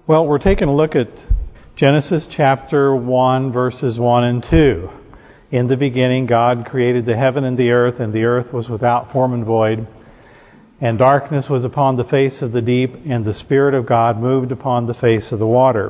Well, we're taking a look at Genesis chapter 1, verses 1 and 2. In the beginning, God created the heaven and the earth was without form and void. And darkness was upon the face of the deep, and the Spirit of God moved upon the face of the water.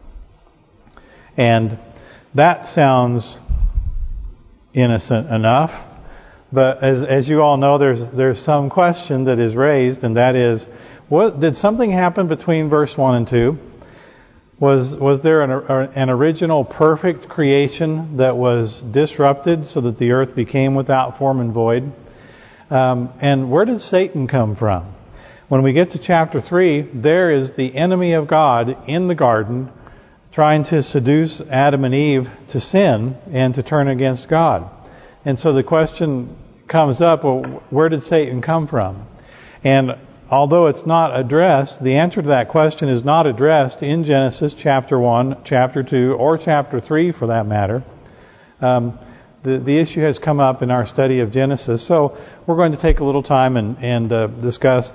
And that sounds innocent enough. But as you all know, there's some question that is raised, and that is, did something happen between verse 1 and 2? Was there an original perfect creation that was disrupted so that the earth became without form and void? And where did Satan come from? When we get to chapter 3, there is the enemy of God in the garden trying to seduce Adam and Eve to sin and to turn against God. And so the question comes up, well, where did Satan come from? And although it's not addressed, the answer to that question is not addressed in Genesis chapter 1, chapter 2, or chapter 3 for that matter. The issue has come up in our study of Genesis. So we're going to take a little time and discuss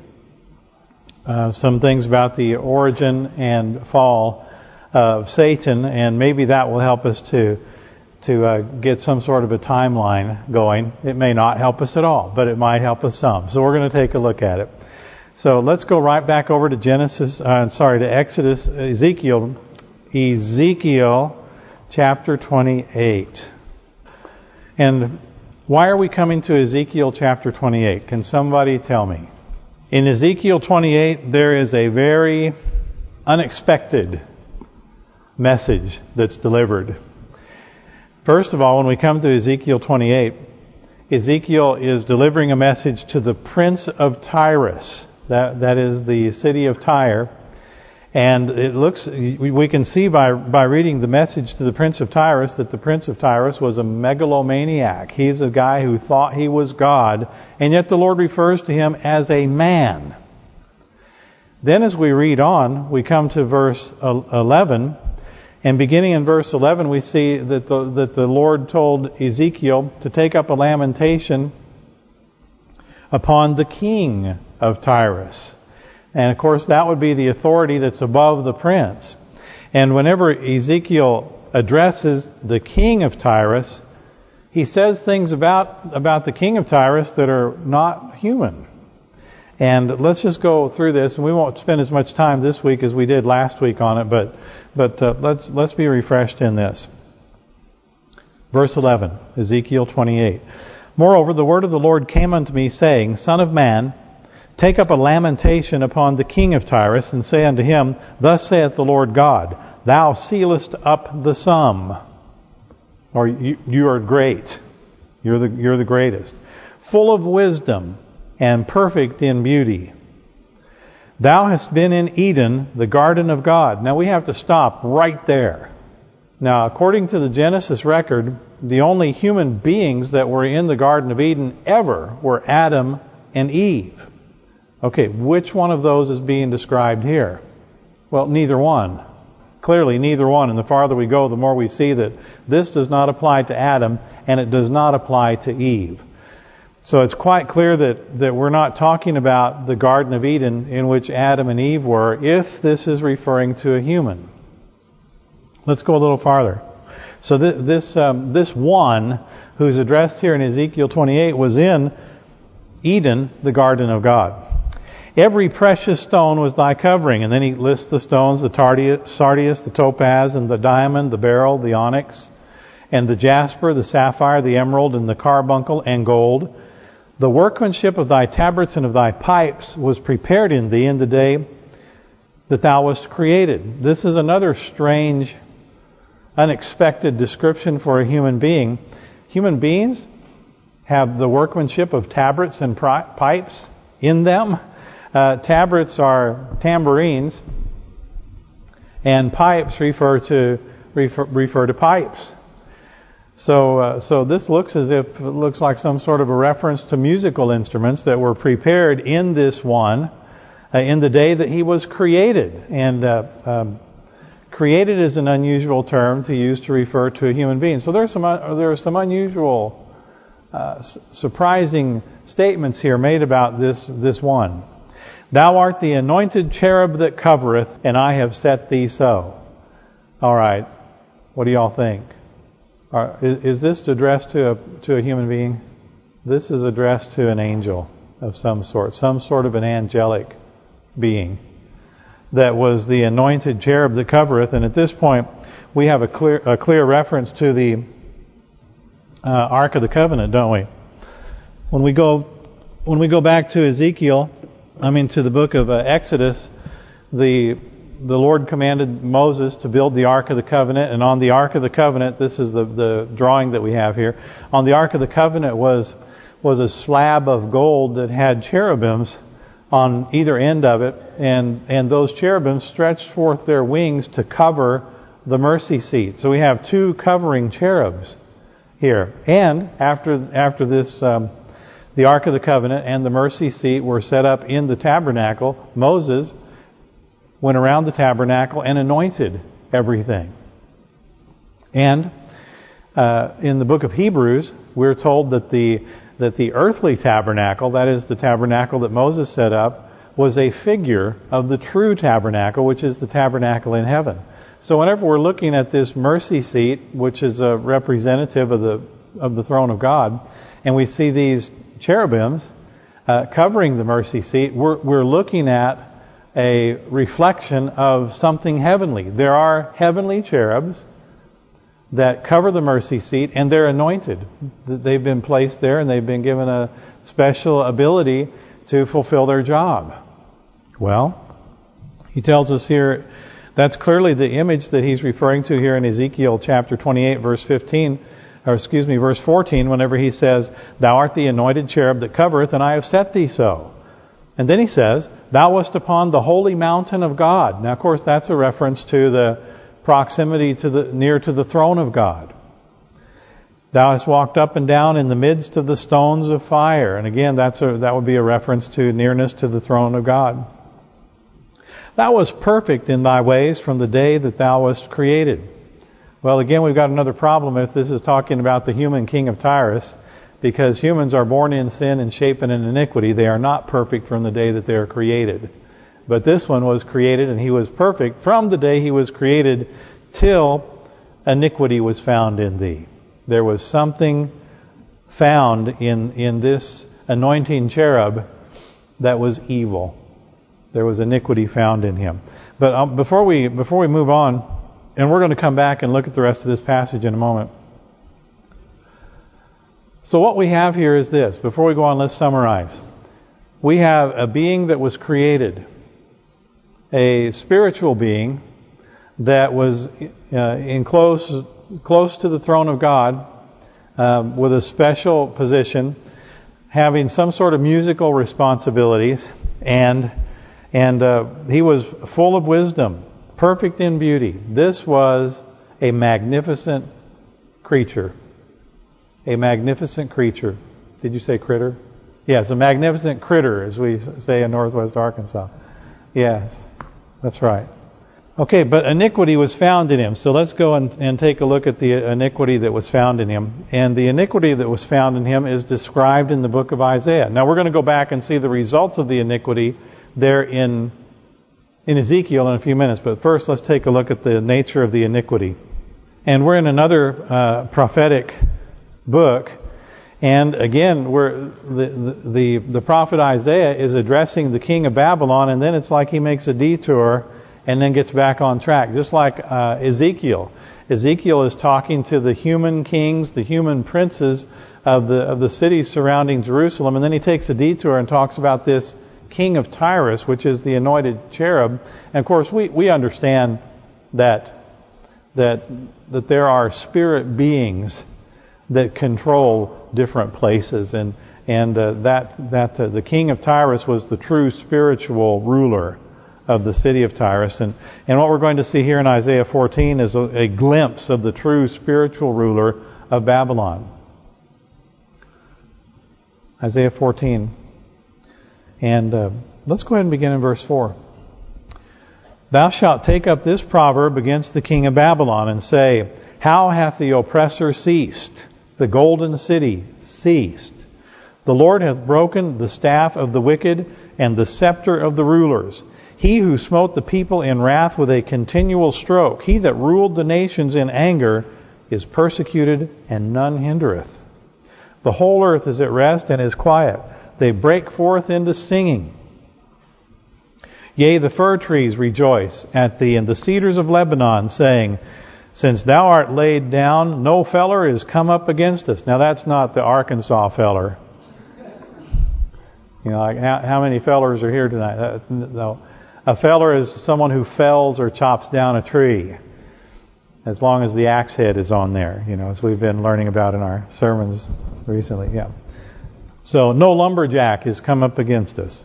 some things about the origin and fall of Satan, and maybe that will help us to get some sort of a timeline going. It may not help us at all, but it might help us some. So we're going to take a look at it. So let's go right back over to Ezekiel chapter 28. And why are we coming to Ezekiel chapter 28? Can somebody tell me? In Ezekiel 28, there is a very unexpected message that's delivered. First of all, when we come to Ezekiel 28, Ezekiel is delivering a message to the prince of Tyrus. That is the city of Tyre. And it looks, we can see by reading the message to the prince of Tyrus that the prince of Tyrus was a megalomaniac. He's a guy who thought he was God, and yet the Lord refers to him as a man. Then as we read on, we come to verse 11, and beginning in verse 11 we see that the Lord told Ezekiel to take up a lamentation upon the king of Tyrus. And of course that would be the authority that's above the prince. And whenever Ezekiel addresses the king of Tyrus, he says things about the king of Tyrus that are not human. And let's just go through this, and we won't spend as much time this week as we did last week on it, but let's be refreshed in this. Verse 11, Ezekiel 28. Moreover, the word of the Lord came unto me, saying, Son of man, take up a lamentation upon the king of Tyrus, and say unto him, Thus saith the Lord God, Thou sealest up the sum. Or you are great. You're the greatest. Full of wisdom and perfect in beauty. Thou hast been in Eden, the garden of God. Now we have to stop right there. Now according to the Genesis record, the only human beings that were in the Garden of Eden ever were Adam and Eve. Okay, which one of those is being described here? Well, neither one. Clearly, neither one. And the farther we go, the more we see that this does not apply to Adam, and it does not apply to Eve. So it's quite clear that we're not talking about the Garden of Eden in which Adam and Eve were, if this is referring to a human. Let's go a little farther. So this one who's addressed here in Ezekiel 28 was in Eden, the garden of God. Every precious stone was thy covering. And then he lists the stones, the sardius, the topaz, and the diamond, the beryl, the onyx, and the jasper, the sapphire, the emerald, and the carbuncle, and gold. The workmanship of thy tabrets and of thy pipes was prepared in thee in the day that thou wast created. This is another strange, unexpected description for a human being. Human beings have the workmanship of tabrets and pipes in them. Tabrets are tambourines, and pipes refer to pipes. So this looks like some sort of a reference to musical instruments that were prepared in this one in the day that he was created. And created is an unusual term to use to refer to a human being. So there are some unusual, surprising statements here made about this one. Thou art the anointed cherub that covereth, and I have set thee so. All right. What do y'all think? Is this addressed to a human being? This is addressed to an angel of some sort of an angelic being that was the anointed cherub that covereth. And at this point, we have a clear reference to the Ark of the Covenant, don't we? When we go back to Ezekiel, to the book of Exodus, the Lord commanded Moses to build the Ark of the Covenant, and on the Ark of the Covenant, this is the drawing that we have here. On the Ark of the Covenant was a slab of gold that had cherubims on either end of it, and those cherubims stretched forth their wings to cover the mercy seat. So we have two covering cherubs here. And after this, the Ark of the Covenant and the mercy seat were set up in the tabernacle, Moses went around the tabernacle and anointed everything. And in the book of Hebrews, we're told that the earthly tabernacle, that is the tabernacle that Moses set up, was a figure of the true tabernacle, which is the tabernacle in heaven. So whenever we're looking at this mercy seat, which is a representative of the throne of God, and we see these cherubims covering the mercy seat, we're looking at a reflection of something heavenly. There are heavenly cherubs that cover the mercy seat, and they're anointed. They've been placed there, and they've been given a special ability to fulfill their job. Well, he tells us here, that's clearly the image that he's referring to here in Ezekiel chapter 28, verse 14, whenever he says, Thou art the anointed cherub that covereth, and I have set thee so. And then he says, Thou wast upon the holy mountain of God. Now, of course, that's a reference to the proximity near to the throne of God. Thou hast walked up and down in the midst of the stones of fire. And again, that would be a reference to nearness to the throne of God. Thou wast perfect in thy ways from the day that thou wast created. Well, again, we've got another problem if this is talking about the human king of Tyrus, because humans are born in sin and shapen in iniquity. They are not perfect from the day that they are created. But this one was created, and he was perfect from the day he was created till iniquity was found in thee. There was something found in this anointing cherub that was evil. There was iniquity found in him. But before we move on, and we're going to come back and look at the rest of this passage in a moment. So what we have here is this. Before we go on, let's summarize. We have a being that was created, a spiritual being that was in close to the throne of God, with a special position, having some sort of musical responsibilities, and he was full of wisdom, perfect in beauty. This was a magnificent creature. A magnificent creature. Did you say critter? Yes, a magnificent critter, as we say in Northwest Arkansas. Yes, that's right. Okay, but iniquity was found in him. So let's go and take a look at the iniquity that was found in him. And the iniquity that was found in him is described in the book of Isaiah. Now we're going to go back and see the results of the iniquity there in Ezekiel in a few minutes. But first, let's take a look at the nature of the iniquity. And we're in another prophetic book, and again, the prophet Isaiah is addressing the king of Babylon, and then it's like he makes a detour and then gets back on track, just like Ezekiel. Ezekiel is talking to the human kings, the human princes of the cities surrounding Jerusalem, and then he takes a detour and talks about this king of Tyrus, which is the anointed cherub. And of course, we understand that there are spirit beings that control different places, and that the king of Tyrus was the true spiritual ruler of the city of Tyrus. And what we're going to see here in Isaiah 14 is a glimpse of the true spiritual ruler of Babylon. Isaiah 14. And let's go ahead and begin in verse 4. Thou shalt take up this proverb against the king of Babylon, and say, How hath the oppressor ceased? The golden city ceased. The Lord hath broken the staff of the wicked and the scepter of the rulers. He who smote the people in wrath with a continual stroke, he that ruled the nations in anger, is persecuted, and none hindereth. The whole earth is at rest and is quiet. They break forth into singing. Yea, the fir trees rejoice at thee, and the cedars of Lebanon, saying, Since thou art laid down, no feller is come up against us. Now that's not the Arkansas feller. You know, like how many fellers are here tonight? No. A feller is someone who fells or chops down a tree, as long as the axe head is on there, you know, as we've been learning about in our sermons recently. Yeah. So no lumberjack has come up against us.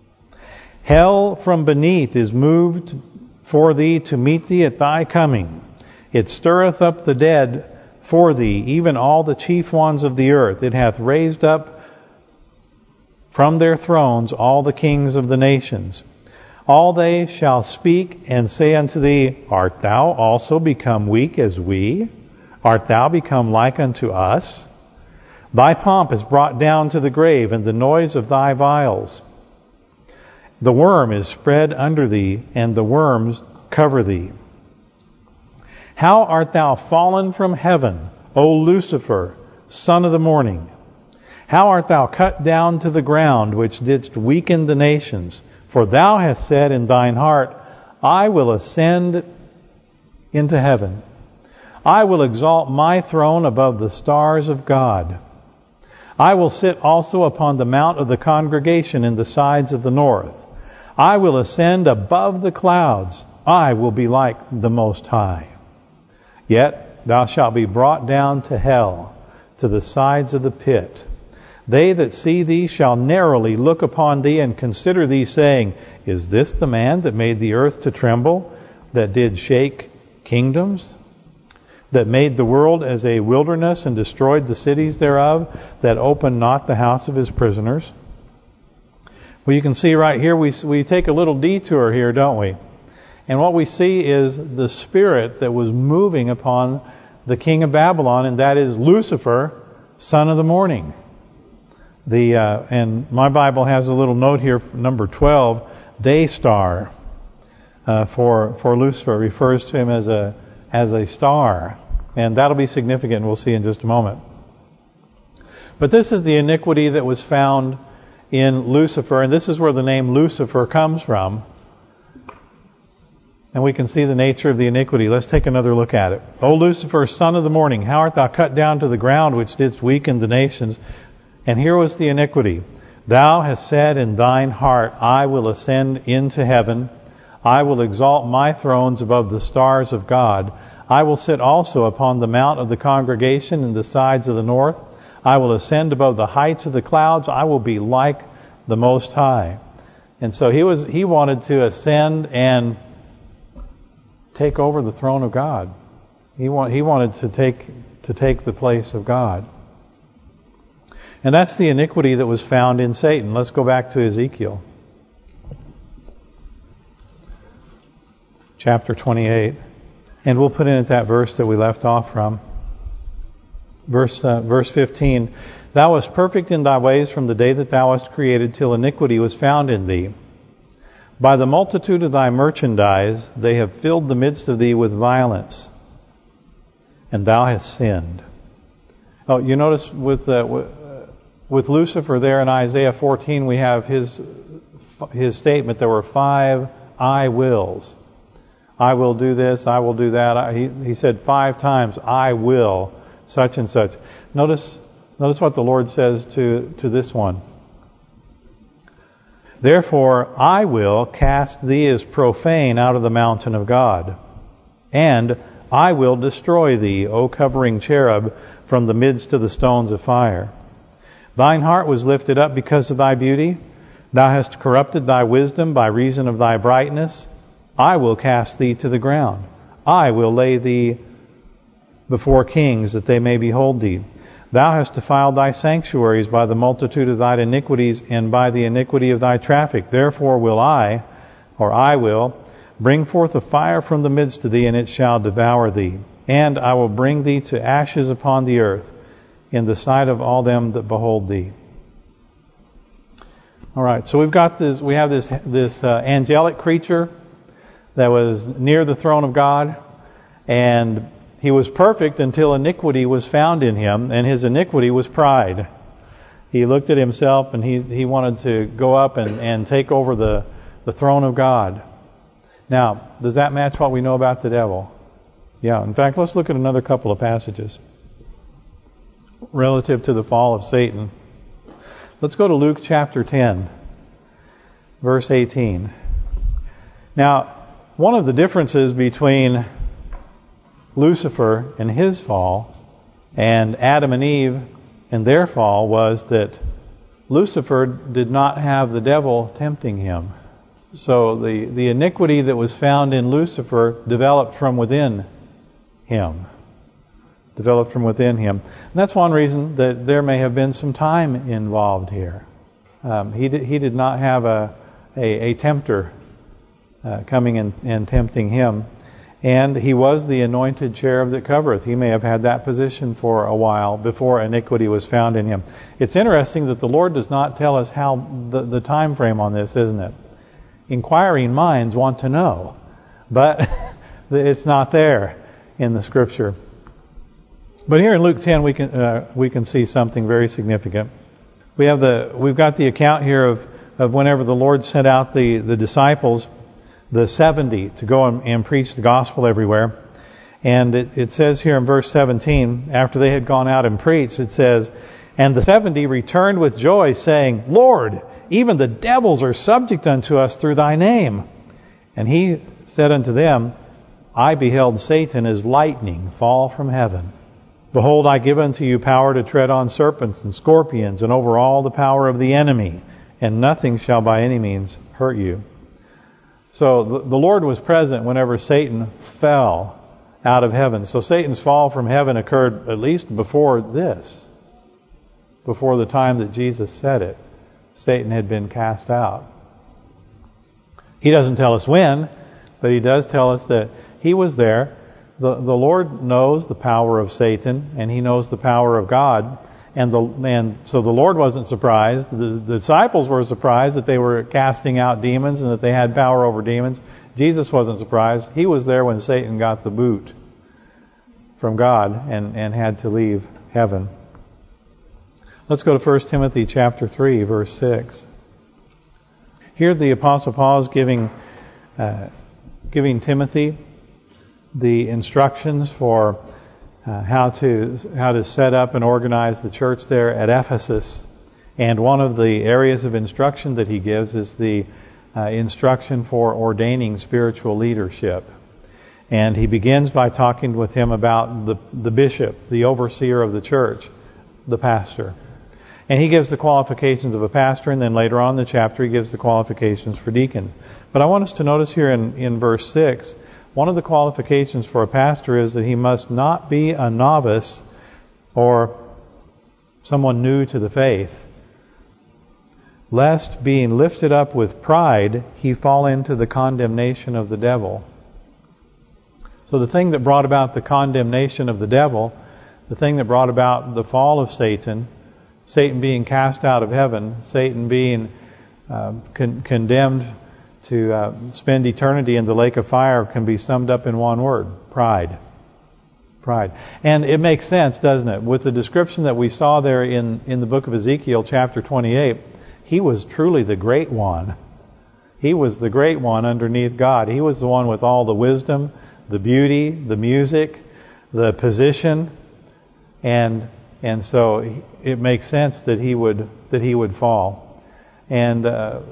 Hell from beneath is moved for thee to meet thee at thy coming. It stirreth up the dead for thee, even all the chief ones of the earth. It hath raised up from their thrones all the kings of the nations. All they shall speak and say unto thee, Art thou also become weak as we? Art thou become like unto us? Thy pomp is brought down to the grave, and the noise of thy vials. The worm is spread under thee, and the worms cover thee. How art thou fallen from heaven, O Lucifer, son of the morning? How art thou cut down to the ground, which didst weaken the nations? For thou hast said in thine heart, I will ascend into heaven. I will exalt my throne above the stars of God. I will sit also upon the mount of the congregation in the sides of the north. I will ascend above the clouds. I will be like the Most High. Yet thou shalt be brought down to hell, to the sides of the pit. They that see thee shall narrowly look upon thee and consider thee, saying, Is this the man that made the earth to tremble, that did shake kingdoms, that made the world as a wilderness and destroyed the cities thereof, that opened not the house of his prisoners? Well, you can see right here, we take a little detour here, don't we? And what we see is the spirit that was moving upon the king of Babylon, and that is Lucifer, son of the morning. And my Bible has a little note here, number 12, day star, for Lucifer, refers to him as a star, and that'll be significant. We'll see in just a moment. But this is the iniquity that was found in Lucifer, and this is where the name Lucifer comes from. And we can see the nature of the iniquity. Let's take another look at it. O Lucifer, son of the morning, how art thou cut down to the ground, which didst weaken the nations? And here was the iniquity. Thou hast said in thine heart, I will ascend into heaven. I will exalt my thrones above the stars of God. I will sit also upon the mount of the congregation in the sides of the north. I will ascend above the heights of the clouds. I will be like the Most High. And so he wanted to ascend and take over the throne of God. He wanted to take the place of God. And that's the iniquity that was found in Satan. Let's go back to Ezekiel. Chapter 28. And we'll put in at that verse that we left off from. Verse 15. Thou wast perfect in thy ways from the day that thou wast created till iniquity was found in thee. By the multitude of thy merchandise they have filled the midst of thee with violence, and thou hast sinned. Oh, you notice with Lucifer there in Isaiah 14, we have his statement. There were 5 I wills. I will do this, I will do that. He said 5 times, I will, such and such. Notice what the Lord says to this one. Therefore I will cast thee as profane out of the mountain of God, and I will destroy thee, O covering cherub, from the midst of the stones of fire. Thine heart was lifted up because of thy beauty. Thou hast corrupted thy wisdom by reason of thy brightness. I will cast thee to the ground. I will lay thee before kings, that they may behold thee. Thou hast defiled thy sanctuaries by the multitude of thine iniquities, and by the iniquity of thy traffic. Therefore will I will, bring forth a fire from the midst of thee, and it shall devour thee. And I will bring thee to ashes upon the earth, in the sight of all them that behold thee. All right, so we have this angelic creature that was near the throne of God, and he was perfect until iniquity was found in him, and his iniquity was pride. He looked at himself and he wanted to go up and take over the throne of God. Now, does that match what we know about the devil? Yeah, in fact, let's look at another couple of passages relative to the fall of Satan. Let's go to Luke chapter 10, verse 18. Now, one of the differences between Lucifer and his fall and Adam and Eve and their fall was that Lucifer did not have the devil tempting him. So the iniquity that was found in Lucifer developed from within him. Developed from within him. And that's one reason that there may have been some time involved here. He did not have a tempter coming and tempting him. And he was the anointed cherub that covereth. He may have had that position for a while before iniquity was found in him. It's interesting that the Lord does not tell us how the time frame on this, isn't it? Inquiring minds want to know, but it's not there in the Scripture. But here in Luke 10, we can see something very significant. We've got the account here of whenever the Lord sent out the disciples, the 70, to go and preach the gospel everywhere. And it says here in verse 17, after they had gone out and preached, it says, "And the 70 returned with joy, saying, Lord, even the devils are subject unto us through thy name. And he said unto them, I beheld Satan as lightning fall from heaven. Behold, I give unto you power to tread on serpents and scorpions, and over all the power of the enemy, and nothing shall by any means hurt you." So the Lord was present whenever Satan fell out of heaven. So Satan's fall from heaven occurred at least before this. Before the time that Jesus said it, Satan had been cast out. He doesn't tell us when, but he does tell us that he was there. The Lord knows the power of Satan, and he knows the power of God. And so the Lord wasn't surprised. The disciples were surprised that they were casting out demons and that they had power over demons. Jesus wasn't surprised. He was there when Satan got the boot from God and had to leave heaven. Let's go to 1 Timothy chapter 3, verse 6. Here the Apostle Paul is giving Timothy the instructions for how to set up and organize the church there at Ephesus. And one of the areas of instruction that he gives is the instruction for ordaining spiritual leadership. And he begins by talking with him about the bishop, the overseer of the church, the pastor. And he gives the qualifications of a pastor, and then later on in the chapter he gives the qualifications for deacons. But I want us to notice here in verse 6, one of the qualifications for a pastor is that he must not be a novice or someone new to the faith, lest being lifted up with pride, he fall into the condemnation of the devil. So the thing that brought about the condemnation of the devil, the thing that brought about the fall of Satan, Satan being cast out of heaven, Satan being condemned to spend eternity in the lake of fire, can be summed up in one word: pride. Pride. And it makes sense, doesn't it? With the description that we saw there in the book of Ezekiel, chapter 28, he was truly the great one. He was the great one underneath God. He was the one with all the wisdom, the beauty, the music, the position, and so it makes sense that he would fall. And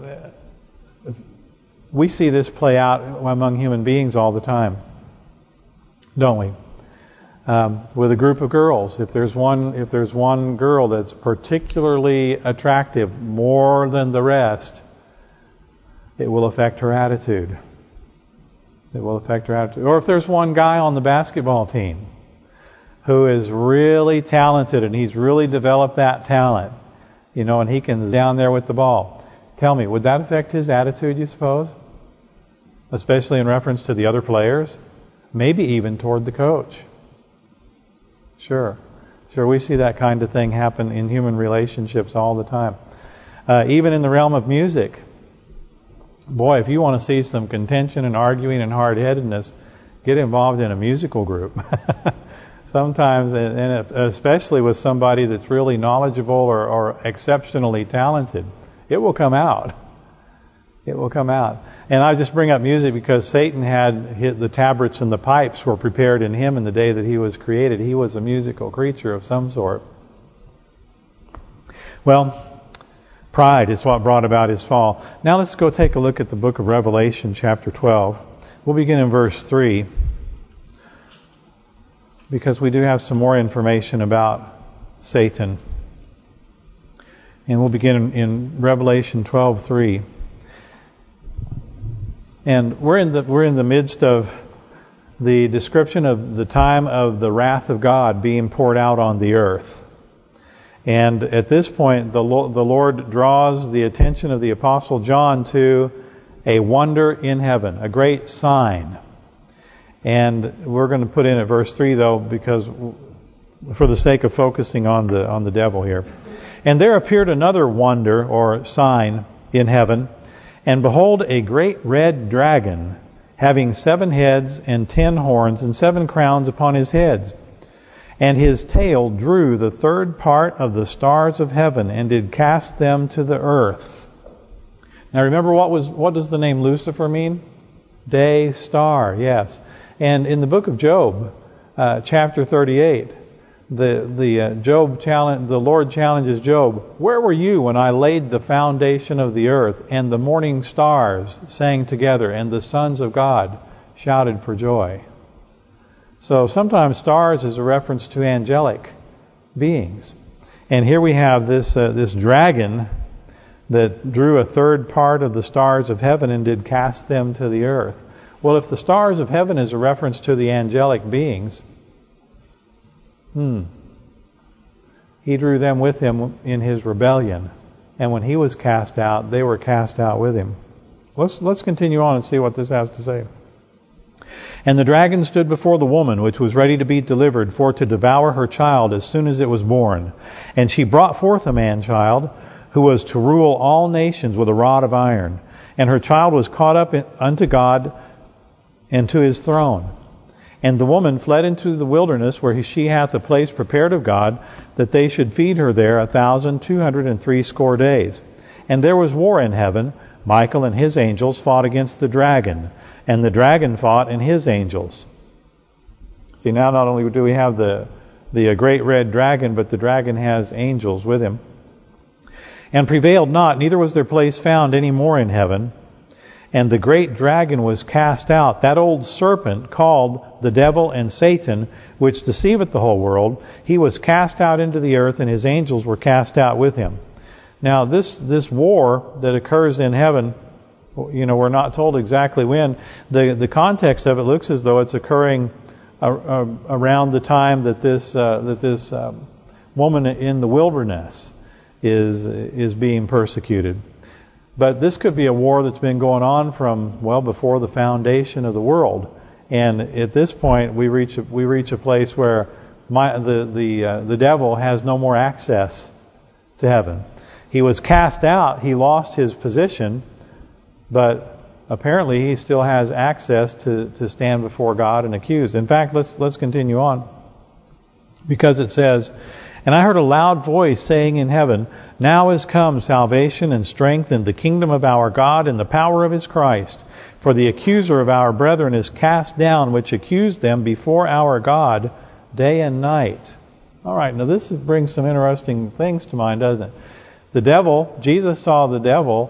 we see this play out among human beings all the time, don't we? With a group of girls, if there's one girl that's particularly attractive more than the rest, it will affect her attitude. It will affect her attitude. Or if there's one guy on the basketball team who is really talented and he's really developed that talent, and he can down there with the ball. Tell me, would that affect his attitude, you suppose? Especially in reference to the other players? Maybe even toward the coach. Sure, we see that kind of thing happen in human relationships all the time. Even in the realm of music. Boy, if you want to see some contention and arguing and hard-headedness, get involved in a musical group. Sometimes, and especially with somebody that's really knowledgeable or exceptionally talented, it will come out. It will come out. And I just bring up music because Satan had the tabrets and the pipes were prepared in him in the day that he was created. He was a musical creature of some sort. Well, pride is what brought about his fall. Now let's go take a look at the book of Revelation, chapter 12. We'll begin in verse 3. Because we do have some more information about Satan. And we'll begin in Revelation 12:3. And we're in the midst of the description of the time of the wrath of God being poured out on the earth. And at this point, the Lord draws the attention of the Apostle John to a wonder in heaven, a great sign. And we're going to put in at verse 3 though, because for the sake of focusing on the devil here. And there appeared another wonder or sign in heaven, and behold, a great red dragon, having 7 heads and 10 horns and 7 crowns upon his heads. And his tail drew the 3rd part of the stars of heaven, and did cast them to the earth. Now remember, what does the name Lucifer mean? Day star, yes. And in the book of Job, chapter 38, the Lord challenges Job, "Where were you when I laid the foundation of the earth, and the morning stars sang together, and the sons of God shouted for joy?" So sometimes stars is a reference to angelic beings. And here we have this dragon that drew a 3rd part of the stars of heaven and did cast them to the earth. Well, if the stars of heaven is a reference to the angelic beings, he drew them with him in his rebellion. And when he was cast out, they were cast out with him. Let's continue on and see what this has to say. And the dragon stood before the woman, which was ready to be delivered, for to devour her child as soon as it was born. And she brought forth a man-child, who was to rule all nations with a rod of iron. And her child was caught up unto God and to his throne. And the woman fled into the wilderness, where she hath a place prepared of God, that they should feed her there 1,260 days. And there was war in heaven. Michael and his angels fought against the dragon, and the dragon fought and his angels. See, now not only do we have the great red dragon, but the dragon has angels with him. And prevailed not, neither was their place found any more in heaven. And the great dragon was cast out, that old serpent called the devil and Satan, which deceiveth the whole world. He was cast out into the earth, and his angels were cast out with him. Now this war that occurs in heaven, we're not told exactly when. The context of it looks as though it's occurring around the time that this woman in the wilderness is being persecuted. But this could be a war that's been going on from before the foundation of the world. And at this point, we reach a place where the devil has no more access to heaven. He was cast out. He lost his position, but apparently he still has access to stand before God and accuse. In fact, let's continue on, because it says, "And I heard a loud voice saying in heaven, Now is come salvation and strength and the kingdom of our God and the power of his Christ. For the accuser of our brethren is cast down, which accused them before our God day and night." All right, now this brings some interesting things to mind, doesn't it? The devil, Jesus saw the devil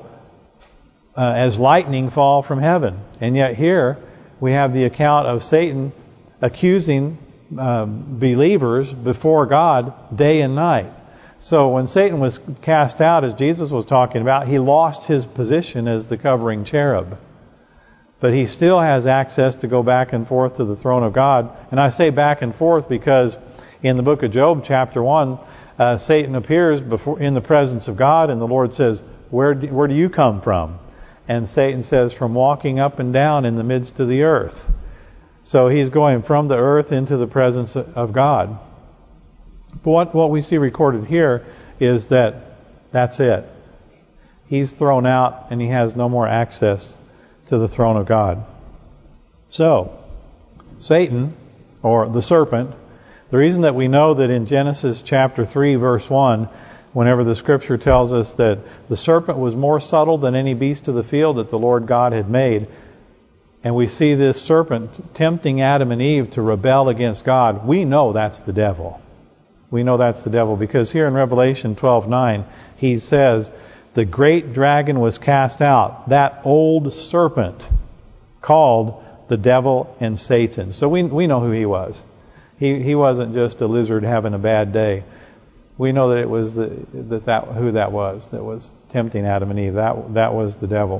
as lightning fall from heaven. And yet here we have the account of Satan accusing believers before God day and night. So when Satan was cast out, as Jesus was talking about, he lost his position as the covering cherub. But he still has access to go back and forth to the throne of God. And I say back and forth because in the book of Job, chapter 1, Satan appears in the presence of God, and the Lord says, where do you come from? And Satan says, from walking up and down in the midst of the earth. So he's going from the earth into the presence of God. But what we see recorded here is that's it. he's thrown out and he has no more access to the throne of God. So, Satan, or the serpent, the reason that we know that in Genesis chapter 3 verse 1, whenever the scripture tells us that the serpent was more subtle than any beast of the field that the Lord God had made, and we see this serpent tempting Adam and Eve to rebel against God, we know that's the devil. We know that's the devil because here in Revelation 12:9, he says, the great dragon was cast out, that old serpent called the devil and Satan. So we know who he was. He wasn't just a lizard having a bad day. We know that it was who that was tempting Adam and Eve. That was the devil.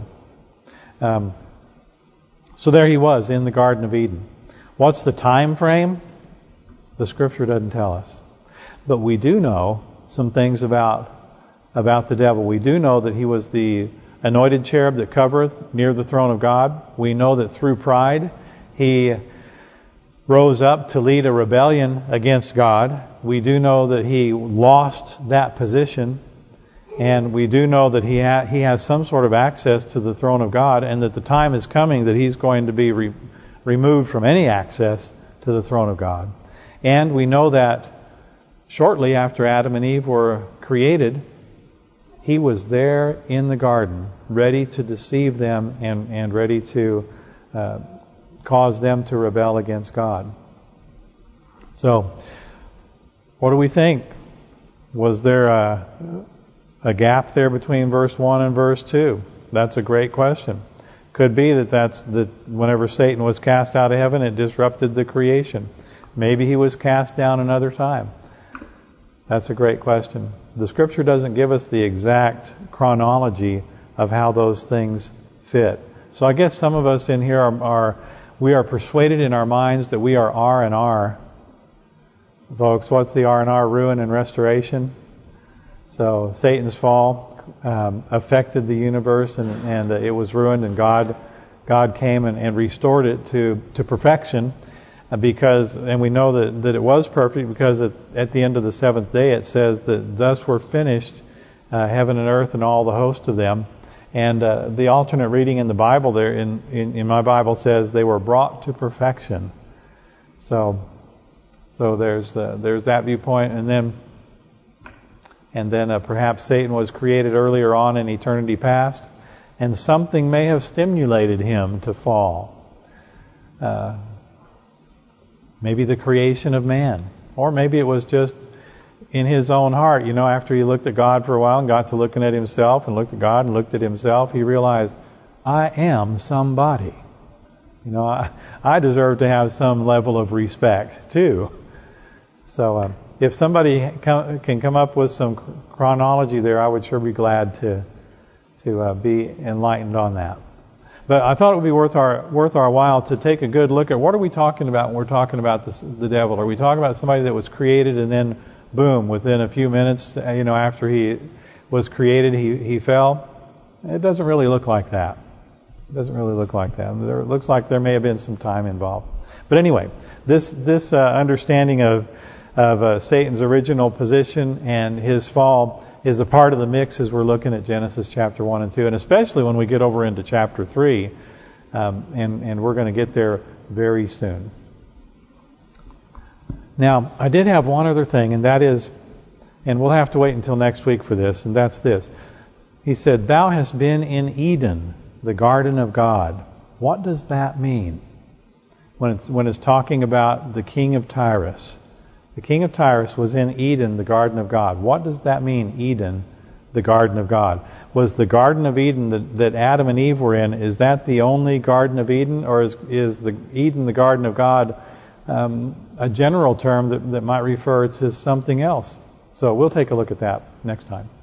So there he was in the Garden of Eden. What's the time frame? The Scripture doesn't tell us. But we do know some things about the devil. We do know that he was the anointed cherub that covereth near the throne of God. We know that through pride he rose up to lead a rebellion against God. We do know that he lost that position, and we do know that he has some sort of access to the throne of God, and that the time is coming that he's going to be removed from any access to the throne of God. And we know that shortly after Adam and Eve were created, he was there in the garden, ready to deceive them and ready to cause them to rebel against God. So, what do we think? Was there a gap there between verse 1 and verse 2? That's a great question. Could be that whenever Satan was cast out of heaven, it disrupted the creation. Maybe he was cast down another time. That's a great question. The Scripture doesn't give us the exact chronology of how those things fit. So I guess some of us in here we are persuaded in our minds that we are R&R. Folks, what's the R&R? Ruin and restoration. So Satan's fall affected the universe and it was ruined, and God came and restored it to perfection. And we know that it was perfect because at the end of the seventh day it says that thus were finished heaven and earth and all the host of them. And the alternate reading in the Bible there in my Bible says they were brought to perfection. So there's that viewpoint, and then perhaps Satan was created earlier on in eternity past, and something may have stimulated him to fall. Maybe the creation of man. Or maybe it was just in his own heart. You know, after he looked at God for a while and got to looking at himself and looked at God and looked at himself, he realized, I am somebody. You know, I deserve to have some level of respect too. So if somebody can come up with some chronology there, I would sure be glad to be enlightened on that. But I thought it would be worth our while to take a good look at what are we talking about when we're talking about the devil. Are we talking about somebody that was created and then, boom, within a few minutes, after he was created, he fell? It doesn't really look like that. It doesn't really look like that. It looks like there may have been some time involved. But anyway, this understanding of Satan's original position and his fall is a part of the mix as we're looking at Genesis chapter 1 and 2, and especially when we get over into chapter 3, and we're going to get there very soon. Now, I did have one other thing, and that is, and we'll have to wait until next week for this, and that's this. He said, "Thou hast been in Eden, the garden of God." What does that mean? When it's talking about the king of Tyrus. The king of Tyrus was in Eden, the garden of God. What does that mean, Eden, the garden of God? Was the garden of Eden that Adam and Eve were in, is that the only garden of Eden? Or is the Eden, the garden of God, a general term that might refer to something else? So we'll take a look at that next time.